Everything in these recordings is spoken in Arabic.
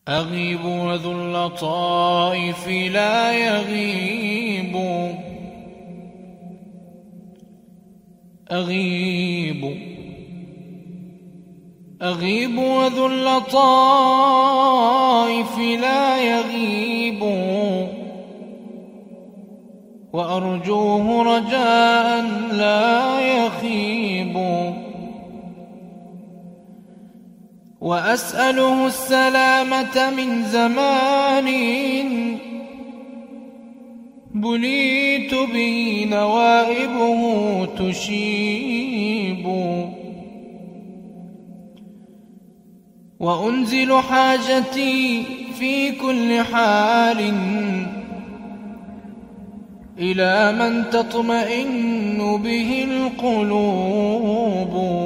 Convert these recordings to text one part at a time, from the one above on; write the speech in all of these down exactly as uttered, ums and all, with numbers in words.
أغيب وذو اللطائف لا يغيب، أغيب أغيب وذو اللطائف لا يغيب، وأرجوه رجاء لا يخيب، وأسأله السلامة من زمان بليت به نوائبه تشيب، وأنزل حاجتي في كل حال إلى من تطمئن به القلوب.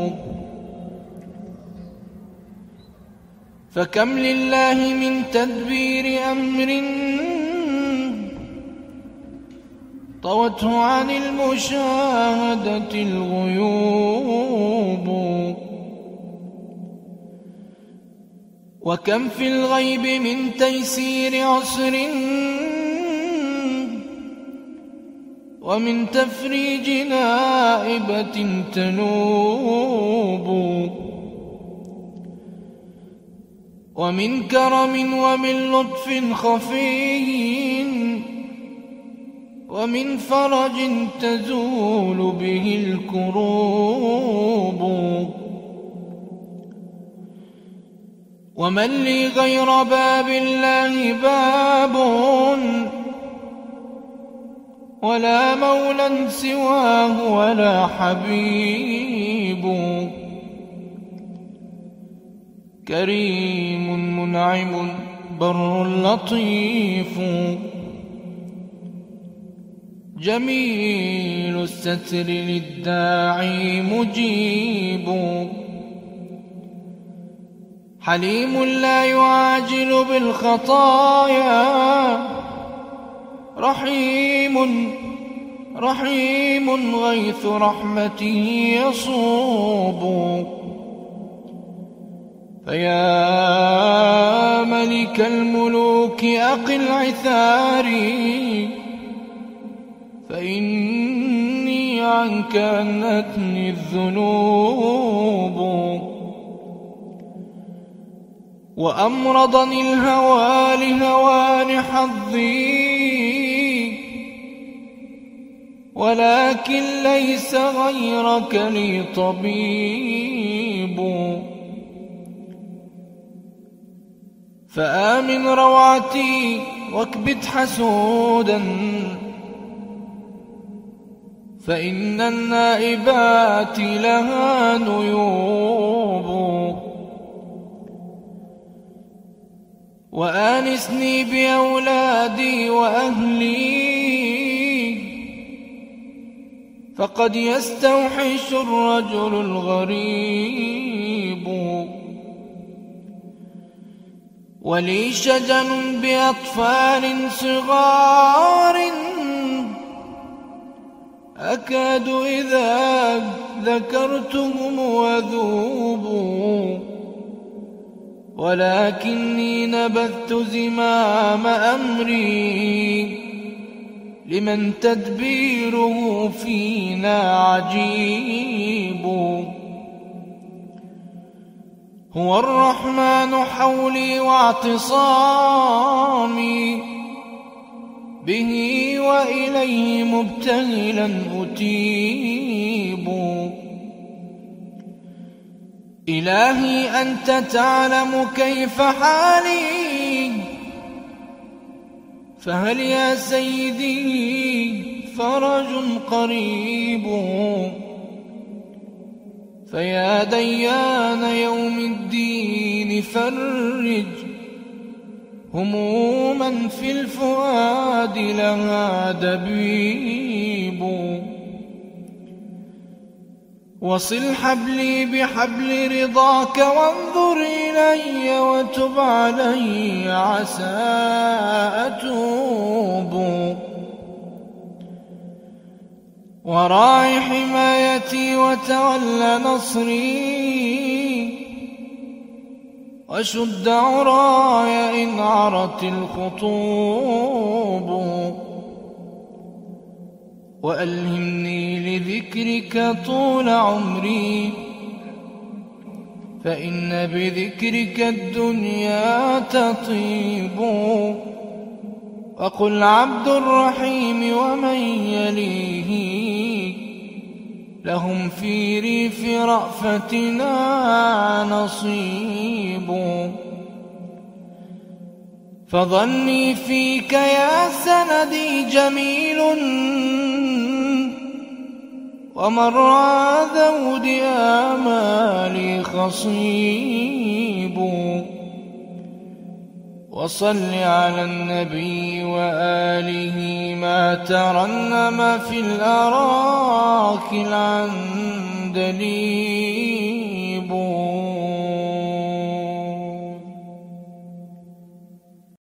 فكم لله من تدبير أمر طوته عن المشاهدة الغيوب، وكم في الغيب من تيسير عسر ومن تفريج نائبة تنوب، ومن كرم ومن لطف خفي ومن فرج تزول به الكروب. ومن لي غير باب الله باب ولا مولى سواه ولا حبيب، كريم منعم بر لطيف جميل الستر للداعي مجيب، حليم لا يعاجل بالخطايا رحيم رحيم غيث رحمته يصوب. فيا ملك الملوك أقل عثاري فإني عنك أنتني الذنوب، وأمرضني الهوى لهوان حظي ولكن ليس غيرك لي طبيب. فآمن روعتي واكبت حسودا فإن النائبات لها نيوب، وآنسني بأولادي وأهلي فقد يستوحش الرجل الغريب، ولي شجن بأطفال صغار أكاد إذا ذكرتهم وذوب، ولكني نبذت زمام أمري لمن تدبيره فينا عجيب. هو الرحمن حولي واعتصامي به وإليه مبتهلا أتيب. إلهي أنت تعلم كيف حالي فهل يا سيدي فرج قريب. فيا ديان يوم الدين فرج هموما في الفؤاد لها دبيب. وصل حبلي بحبل رضاك وانظر إلي وتب علي عسى أتوب. وراعي حمايتي وتول نصري وشد عراي إن عرت الخطوب، وألهمني لذكرك طول عمري، فإن بذكرك الدنيا تطيب. وقل عبد الرحيم ومن يليه لهم في ريف رأفتنا نصيب. فظني فيك يا سندي جميل، ومرعى ذود آمالي خصيب. وصل على النبي وآله ما ترنم في الأراك العندليب.